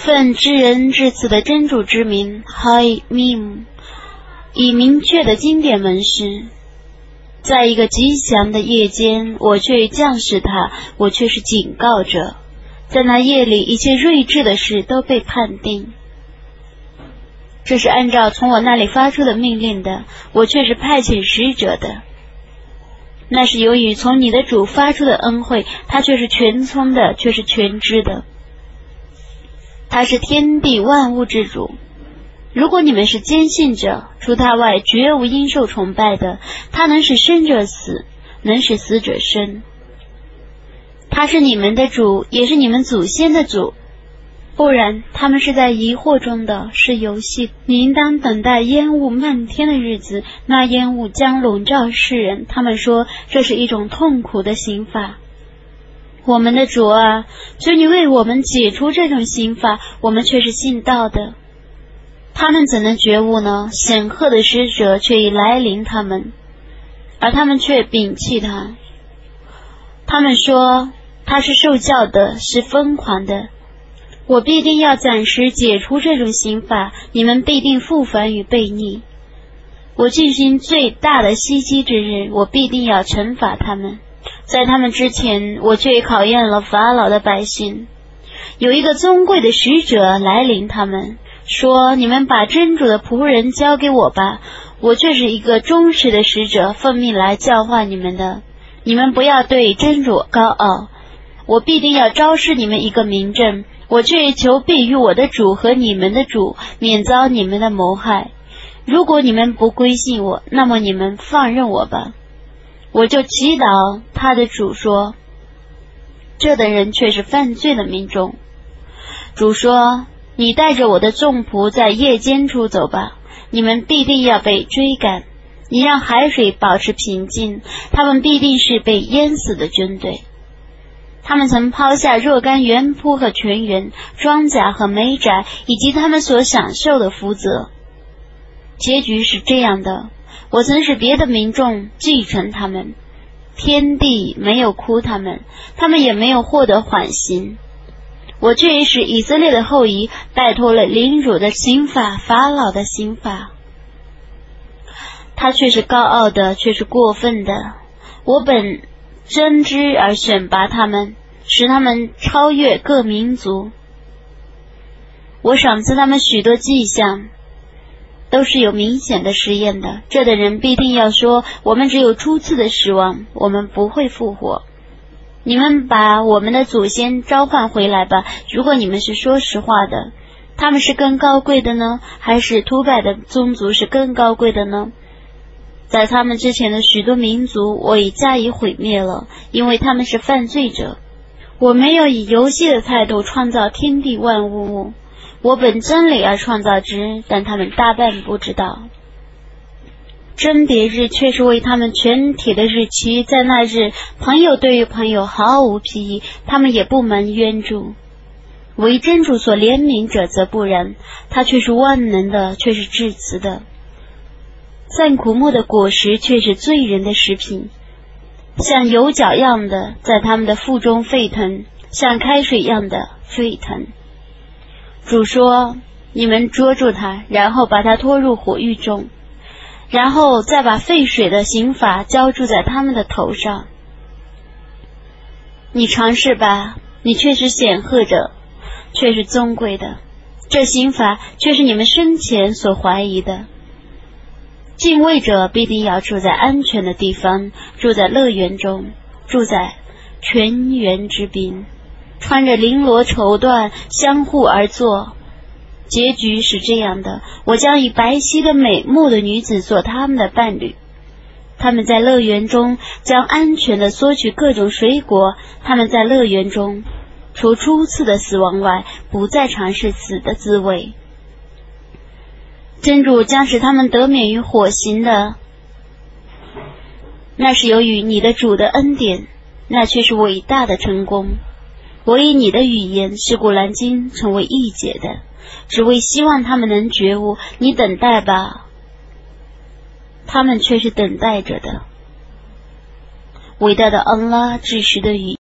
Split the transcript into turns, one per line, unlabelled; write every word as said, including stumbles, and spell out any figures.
奉至仁至慈的真主之名 Hai Mim， 以明确的经典文示，在一个吉祥的夜间，我却降示他，我却是警告者。在那夜里，一切睿智的事都被判定。这是按照从我那里发出的命令的，我却是派遣使者的。那是由于从你的主发出的恩惠，他却是全聪的，却是全知的。他是天地万物之主。如果你们是坚信者，除他外绝无应受崇拜的。他能使生者死，能使死者生。他是你们的主，也是你们祖先的主。不然他们是在疑惑中的，是游戏。你应当等待烟雾漫天的日子，那烟雾将笼罩世人。他们说这是一种痛苦的刑罚。我们的主啊，求你为我们解除这种刑罚，我们却是信道的。他们怎能觉悟呢？显赫的使者却已来临他们，而他们却摒弃他。他们说他是受教的，是疯狂的。我必定要暂时解除这种刑罚，你们必定复返与悖逆。我进行最大的袭击之日，我必定要惩罚他们。在他们之前，我却考验了法老的百姓。有一个尊贵的使者来临他们，说你们把真主的仆人交给我吧，我却是一个忠实的使者，奉命来教化你们的。你们不要对真主高傲，我必定要昭示你们一个明证。我却求必于我的主和你们的主，免遭你们的谋害。如果你们不归信我，那么你们放任我吧。我就祈祷他的主说，这等人却是犯罪的民众。主说，你带着我的众仆在夜间出走吧，你们必定要被追赶。你让海水保持平静，他们必定是被淹死的军队。他们曾抛下若干园铺和泉源，庄稼和煤宅，以及他们所享受的福泽。结局是这样的，我曾使别的民众继承他们，天地没有哭他们，他们也没有获得缓刑。我却也使以色列的后裔拜托了凌辱的刑罚，法老的刑罚。他却是高傲的，却是过分的。我本真知而选拔他们，使他们超越各民族。我赏赐他们许多迹象，都是有明显的实验的。这等人必定要说，我们只有初次的失望，我们不会复活。你们把我们的祖先召唤回来吧，如果你们是说实话的。他们是更高贵的呢，还是突败的宗族是更高贵的呢？在他们之前的许多民族，我已加以毁灭了，因为他们是犯罪者。我没有以游戏的态度创造天地万物，我本真理而创造之，但他们大半不知道。甄别日却是为他们全体的日期，在那日，朋友对于朋友毫无裨益，他们也不蒙冤助。为真主所怜悯者则不然，他却是万能的，却是至慈的。赞苦木的果实却是罪人的食品，像油角样的在他们的腹中沸腾，像开水样的沸腾。主说，你们捉住他，然后把他拖入火狱中，然后再把沸水的刑罚浇注在他们的头上。你尝试吧，你却是显赫者，却是尊贵的，这刑罚却是你们生前所怀疑的。敬畏者必定要住在安全的地方，住在乐园中，住在泉源之滨，穿着绫罗绸缎，相互而坐。结局是这样的，我将以白皙的美目的女子做他们的伴侣。他们在乐园中将安全地索取各种水果，他们在乐园中除初次的死亡外，不再尝试死的滋味。真主将使他们得免于火刑的，那是由于你的主的恩典，那却是伟大的成功。我以你的语言使古兰经成为易解的，只为希望他们能觉悟。你等待吧，他们却是等待着的。伟大的安拉至实的语言。